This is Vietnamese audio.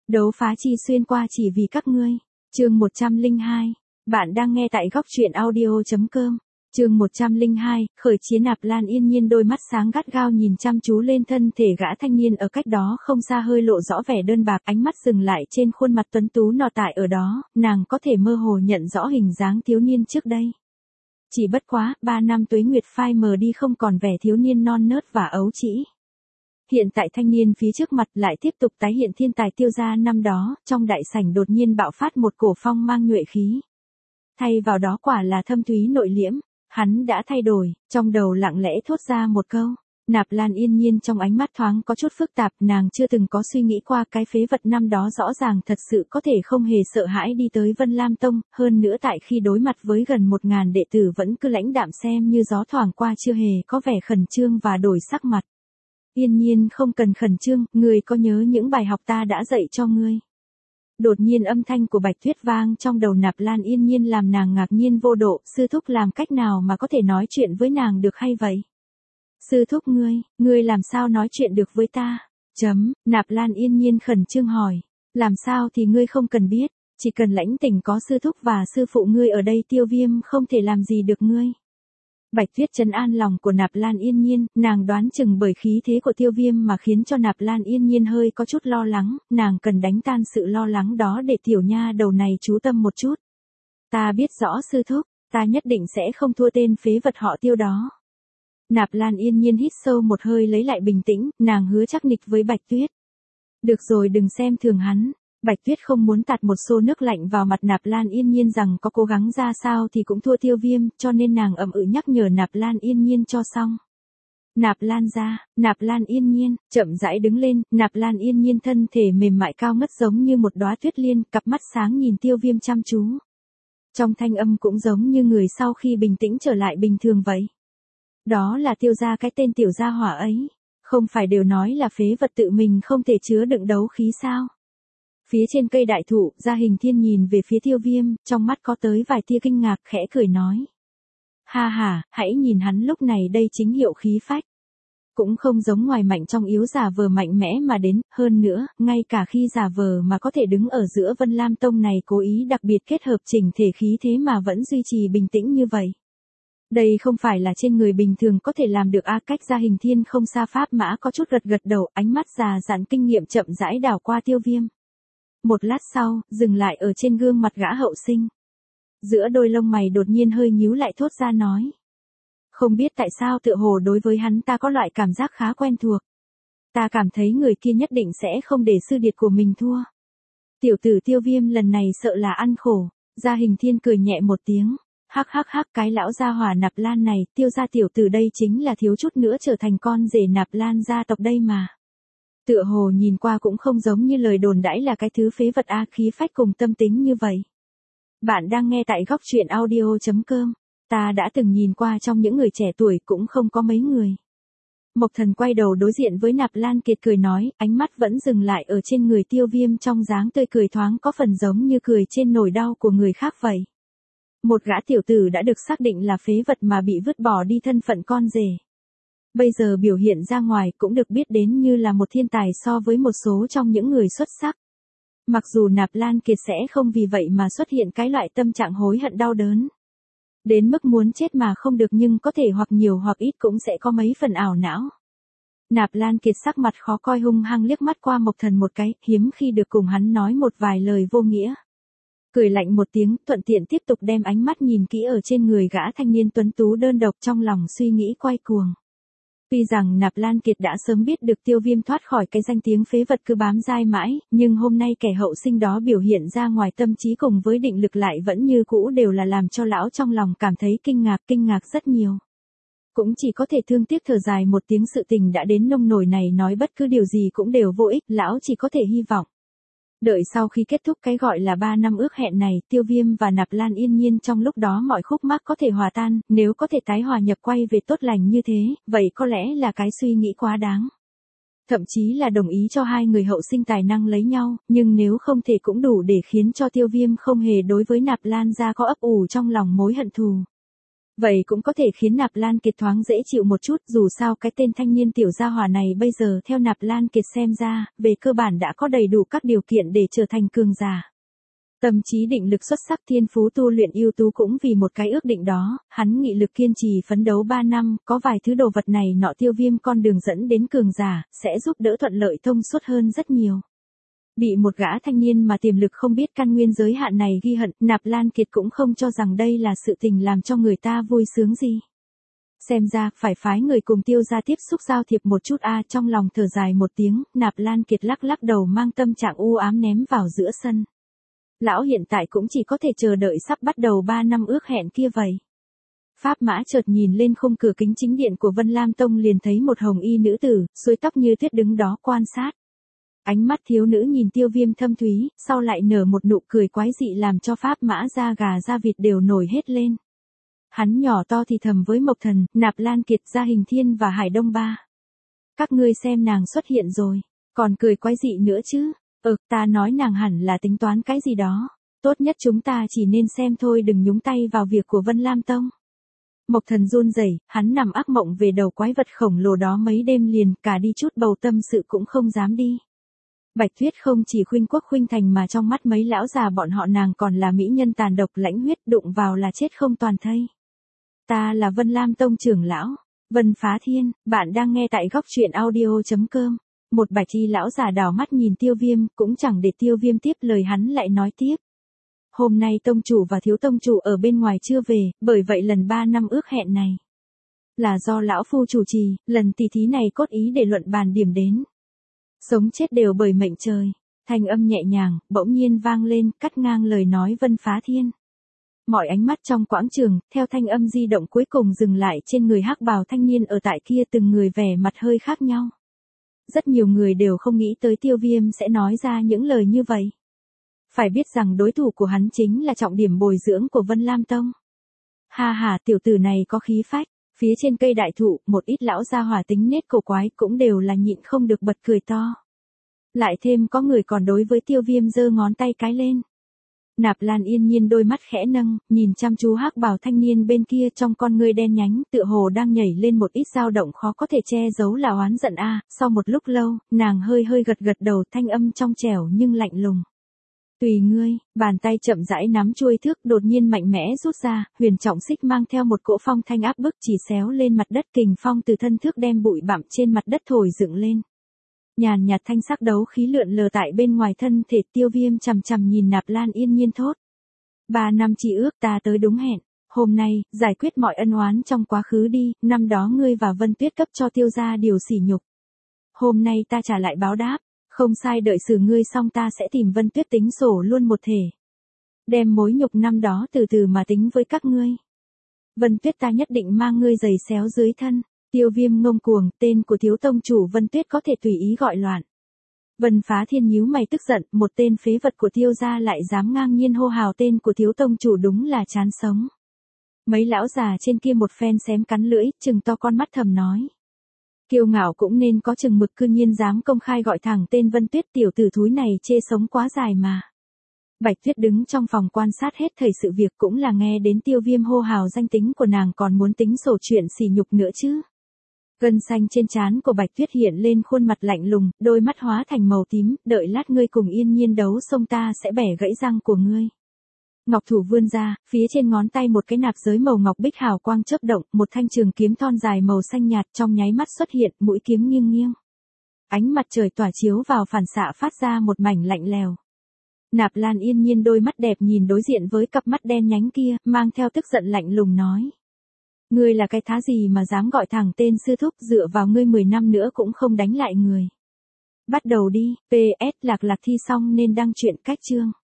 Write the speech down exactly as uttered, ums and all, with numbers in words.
Đấu phá chi xuyên qua chỉ vì các ngươi. Chương một trăm lẻ hai. Bạn đang nghe tại góc truyện audio chấm com. Chương một trăm lẻ hai, khởi chiến. Nạp Lan yên nhiên đôi mắt sáng gắt gao nhìn chăm chú lên thân thể gã thanh niên ở cách đó không xa, hơi lộ rõ vẻ đơn bạc, ánh mắt dừng lại trên khuôn mặt tuấn tú nọ tại ở đó, nàng có thể mơ hồ nhận rõ hình dáng thiếu niên trước đây. Chỉ bất quá, ba năm tuế nguyệt phai mờ đi, không còn vẻ thiếu niên non nớt và ấu trĩ. Hiện tại thanh niên phía trước mặt lại tiếp tục tái hiện thiên tài Tiêu gia năm đó, trong đại sảnh đột nhiên bạo phát một cổ phong mang nhuệ khí. Thay vào đó quả là thâm thúy nội liễm, hắn đã thay đổi, trong đầu lặng lẽ thốt ra một câu. Nạp Lan yên nhiên trong ánh mắt thoáng có chút phức tạp, nàng chưa từng có suy nghĩ qua cái phế vật năm đó rõ ràng thật sự có thể không hề sợ hãi đi tới Vân Lam Tông, hơn nữa tại khi đối mặt với gần một ngàn đệ tử vẫn cứ lãnh đạm xem như gió thoảng qua, chưa hề có vẻ khẩn trương và đổi sắc mặt. Yên nhiên không cần khẩn trương, ngươi có nhớ những bài học ta đã dạy cho ngươi? Đột nhiên âm thanh của Bạch Tuyết vang trong đầu Nạp Lan yên nhiên làm nàng ngạc nhiên vô độ, sư thúc làm cách nào mà có thể nói chuyện với nàng được hay vậy? Sư thúc ngươi, ngươi làm sao nói chuyện được với ta? Chấm, Nạp Lan yên nhiên khẩn trương hỏi. Làm sao thì ngươi không cần biết, chỉ cần lãnh tỉnh có sư thúc và sư phụ ngươi ở đây, Tiêu Viêm không thể làm gì được ngươi. Bạch Tuyết trấn an lòng của Nạp Lan yên nhiên, nàng đoán chừng bởi khí thế của Tiêu Viêm mà khiến cho Nạp Lan yên nhiên hơi có chút lo lắng, nàng cần đánh tan sự lo lắng đó để tiểu nha đầu này chú tâm một chút. Ta biết rõ sư thúc, ta nhất định sẽ không thua tên phế vật họ Tiêu đó. Nạp Lan yên nhiên hít sâu một hơi lấy lại bình tĩnh, nàng hứa chắc nịch với Bạch Tuyết. Được rồi, đừng xem thường hắn. Bạch Tuyết không muốn tạt một xô nước lạnh vào mặt Nạp Lan yên nhiên rằng có cố gắng ra sao thì cũng thua Tiêu Viêm, cho nên nàng ậm ừ nhắc nhở Nạp Lan yên nhiên cho xong. Nạp Lan ra, Nạp Lan yên nhiên, chậm rãi đứng lên, Nạp Lan yên nhiên thân thể mềm mại cao ngất giống như một đóa tuyết liên, cặp mắt sáng nhìn Tiêu Viêm chăm chú. Trong thanh âm cũng giống như người sau khi bình tĩnh trở lại bình thường vậy. Đó là Tiêu gia, cái tên tiểu gia hỏa ấy. Không phải đều nói là phế vật tự mình không thể chứa đựng đấu khí sao? Phía trên cây đại thụ, Gia Hình Thiên nhìn về phía Tiêu Viêm, trong mắt có tới vài tia kinh ngạc, khẽ cười nói. Ha ha, hãy nhìn hắn lúc này đây, chính hiệu khí phách. Cũng không giống ngoài mạnh trong yếu, giả vờ mạnh mẽ mà đến, hơn nữa, ngay cả khi giả vờ mà có thể đứng ở giữa Vân Lam Tông này, cố ý đặc biệt kết hợp chỉnh thể khí thế mà vẫn duy trì bình tĩnh như vậy. Đây không phải là trên người bình thường có thể làm được. A cách Gia Hình Thiên không xa pháp mã có chút gật gật đầu, ánh mắt già dặn kinh nghiệm chậm rãi đảo qua Tiêu Viêm. Một lát sau, dừng lại ở trên gương mặt gã hậu sinh. Giữa đôi lông mày đột nhiên hơi nhíu lại, thốt ra nói. Không biết tại sao tựa hồ đối với hắn ta có loại cảm giác khá quen thuộc. Ta cảm thấy người kia nhất định sẽ không để sư điệt của mình thua. Tiểu tử Tiêu Viêm lần này sợ là ăn khổ. Gia Hình Thiên cười nhẹ một tiếng. Hắc hắc hắc, cái lão gia hỏa Nạp Lan này, Tiêu gia tiểu tử đây chính là thiếu chút nữa trở thành con rể Nạp Lan gia tộc đây mà. Tựa hồ nhìn qua cũng không giống như lời đồn đãi là cái thứ phế vật a, khí phách cùng tâm tính như vậy. Bạn đang nghe tại góc truyện audio chấm com. Ta đã từng nhìn qua trong những người trẻ tuổi cũng không có mấy người. Mộc Thần quay đầu đối diện với Nạp Lan Kiệt cười nói, ánh mắt vẫn dừng lại ở trên người Tiêu Viêm, trong dáng tươi cười thoáng có phần giống như cười trên nỗi đau của người khác vậy. Một gã tiểu tử đã được xác định là phế vật mà bị vứt bỏ đi thân phận con rể. Bây giờ biểu hiện ra ngoài cũng được biết đến như là một thiên tài so với một số trong những người xuất sắc. Mặc dù Nạp Lan Kiệt sẽ không vì vậy mà xuất hiện cái loại tâm trạng hối hận đau đớn. Đến mức muốn chết mà không được, nhưng có thể hoặc nhiều hoặc ít cũng sẽ có mấy phần ảo não. Nạp Lan Kiệt sắc mặt khó coi, hung hăng liếc mắt qua Mộc Thần một cái, hiếm khi được cùng hắn nói một vài lời vô nghĩa. Cười lạnh một tiếng, thuận tiện tiếp tục đem ánh mắt nhìn kỹ ở trên người gã thanh niên tuấn tú đơn độc, trong lòng suy nghĩ quay cuồng. Tuy rằng Nạp Lan Kiệt đã sớm biết được Tiêu Viêm thoát khỏi cái danh tiếng phế vật cứ bám dai mãi, nhưng hôm nay kẻ hậu sinh đó biểu hiện ra ngoài tâm trí cùng với định lực lại vẫn như cũ đều là làm cho lão trong lòng cảm thấy kinh ngạc, kinh ngạc rất nhiều. Cũng chỉ có thể thương tiếc thở dài một tiếng, sự tình đã đến nông nổi này, nói bất cứ điều gì cũng đều vô ích, lão chỉ có thể hy vọng. Đợi sau khi kết thúc cái gọi là ba năm ước hẹn này, Tiêu Viêm và Nạp Lan yên nhiên trong lúc đó mọi khúc mắc có thể hòa tan, nếu có thể tái hòa nhập quay về tốt lành như thế, vậy có lẽ là cái suy nghĩ quá đáng. Thậm chí là đồng ý cho hai người hậu sinh tài năng lấy nhau, nhưng nếu không thể cũng đủ để khiến cho Tiêu Viêm không hề đối với Nạp Lan gia có ấp ủ trong lòng mối hận thù. Vậy cũng có thể khiến Nạp Lan Kiệt thoáng dễ chịu một chút, dù sao cái tên thanh niên tiểu gia hỏa này bây giờ theo Nạp Lan Kiệt xem ra, về cơ bản đã có đầy đủ các điều kiện để trở thành cường giả. Tâm trí định lực xuất sắc, thiên phú tu luyện ưu tú, cũng vì một cái ước định đó, hắn nghị lực kiên trì phấn đấu ba năm, có vài thứ đồ vật này nọ Tiêu Viêm con đường dẫn đến cường giả, sẽ giúp đỡ thuận lợi thông suốt hơn rất nhiều. Bị một gã thanh niên mà tiềm lực không biết căn nguyên giới hạn này ghi hận, Nạp Lan Kiệt cũng không cho rằng đây là sự tình làm cho người ta vui sướng gì. Xem ra, phải phái người cùng Tiêu gia tiếp xúc giao thiệp một chút a. Trong lòng thở dài một tiếng, Nạp Lan Kiệt lắc lắc đầu mang tâm trạng u ám ném vào giữa sân. Lão hiện tại cũng chỉ có thể chờ đợi sắp bắt đầu ba năm ước hẹn kia vậy. Pháp Mã chợt nhìn lên khung cửa kính chính điện của Vân Lam Tông, liền thấy một hồng y nữ tử, xuôi tóc như tuyết đứng đó quan sát. Ánh mắt thiếu nữ nhìn Tiêu Viêm thâm thúy, sau lại nở một nụ cười quái dị làm cho Pháp Mã da gà da vịt đều nổi hết lên. Hắn nhỏ to thì thầm với Mộc Thần, Nạp Lan Kiệt, Gia Hình Thiên và Hải Đông Ba. Các ngươi xem nàng xuất hiện rồi, còn cười quái dị nữa chứ. Ừ, ta nói nàng hẳn là tính toán cái gì đó. Tốt nhất chúng ta chỉ nên xem thôi, đừng nhúng tay vào việc của Vân Lam Tông. Mộc Thần run rẩy, hắn nằm ác mộng về đầu quái vật khổng lồ đó mấy đêm liền, cả đi chút bầu tâm sự cũng không dám đi. Bạch Tuyết không chỉ khuynh quốc khuynh thành mà trong mắt mấy lão già bọn họ nàng còn là mỹ nhân tàn độc lãnh huyết, đụng vào là chết không toàn thây. Ta là Vân Lam Tông trưởng lão, Vân Phá Thiên, bạn đang nghe tại góc truyện audio chấm com. Một bạch y lão già đảo mắt nhìn Tiêu Viêm, cũng chẳng để Tiêu Viêm tiếp lời, hắn lại nói tiếp. Hôm nay tông chủ và thiếu tông chủ ở bên ngoài chưa về, bởi vậy lần ba năm ước hẹn này là do lão phu chủ trì, lần tỷ thí này cốt ý để luận bàn điểm đến. Sống chết đều bởi mệnh trời. Thanh âm nhẹ nhàng, bỗng nhiên vang lên, cắt ngang lời nói Vân Phá Thiên. Mọi ánh mắt trong quảng trường, theo thanh âm di động cuối cùng dừng lại trên người hắc bào thanh niên ở tại kia, từng người vẻ mặt hơi khác nhau. Rất nhiều người đều không nghĩ tới Tiêu Viêm sẽ nói ra những lời như vậy. Phải biết rằng đối thủ của hắn chính là trọng điểm bồi dưỡng của Vân Lam Tông. Ha ha, tiểu tử này có khí phách. Phía trên cây đại thụ, một ít lão gia hỏa tính nết cổ quái cũng đều là nhịn không được bật cười to. Lại thêm có người còn đối với Tiêu Viêm giơ ngón tay cái lên. Nạp Lan yên nhiên đôi mắt khẽ nâng, nhìn chăm chú hắc bào thanh niên bên kia, trong con ngươi đen nhánh, tựa hồ đang nhảy lên một ít dao động khó có thể che giấu là oán giận a. À. Sau một lúc lâu, nàng hơi hơi gật gật đầu, thanh âm trong trẻo nhưng lạnh lùng. Tùy ngươi, bàn tay chậm rãi nắm chuôi thước, đột nhiên mạnh mẽ rút ra, huyền trọng xích mang theo một cỗ phong thanh áp bức chỉ xéo lên mặt đất, kình phong từ thân thước đem bụi bặm trên mặt đất thổi dựng lên. Nhàn nhạt thanh sắc đấu khí lượn lờ tại bên ngoài thân thể. Tiêu Viêm chằm chằm nhìn Nạp Lan yên nhiên thốt. Ba năm chi ước, ta tới đúng hẹn. Hôm nay, giải quyết mọi ân oán trong quá khứ đi, năm đó ngươi và Vân Tuyết cấp cho Tiêu gia điều sỉ nhục. Hôm nay ta trả lại báo đáp. Không sai, đợi xử ngươi xong ta sẽ tìm Vân Tuyết tính sổ luôn một thể. Đem mối nhục năm đó từ từ mà tính với các ngươi. Vân Tuyết ta nhất định mang ngươi giày xéo dưới thân. Tiêu Viêm ngông cuồng, tên của thiếu tông chủ Vân Tuyết có thể tùy ý gọi loạn. Vân Phá Thiên nhíu mày tức giận, một tên phế vật của Tiêu gia lại dám ngang nhiên hô hào tên của thiếu tông chủ, đúng là chán sống. Mấy lão già trên kia một phen xém cắn lưỡi, trừng to con mắt thầm nói. Kiêu ngạo cũng nên có chừng mực, cư nhiên dám công khai gọi thẳng tên Vân Tuyết, tiểu tử thúi này chê sống quá dài mà. Bạch Tuyết đứng trong phòng quan sát hết thảy sự việc, cũng là nghe đến Tiêu Viêm hô hào danh tính của nàng còn muốn tính sổ chuyện sỉ nhục nữa chứ. Gân xanh trên trán của Bạch Tuyết hiện lên khuôn mặt lạnh lùng, đôi mắt hóa thành màu tím, đợi lát ngươi cùng yên nhiên đấu xong ta sẽ bẻ gãy răng của ngươi. Ngọc thủ vươn ra, phía trên ngón tay một cái nạp giới màu ngọc bích hào quang chớp động, một thanh trường kiếm thon dài màu xanh nhạt trong nháy mắt xuất hiện, mũi kiếm nghiêng nghiêng. Ánh mặt trời tỏa chiếu vào phản xạ phát ra một mảnh lạnh lèo. Nạp Lan yên nhiên đôi mắt đẹp nhìn đối diện với cặp mắt đen nhánh kia, mang theo tức giận lạnh lùng nói. Ngươi là cái thá gì mà dám gọi thẳng tên sư thúc, dựa vào ngươi mười năm nữa cũng không đánh lại người. Bắt đầu đi, pê ét Lạc Lạc thi xong nên đăng truyện cách chương.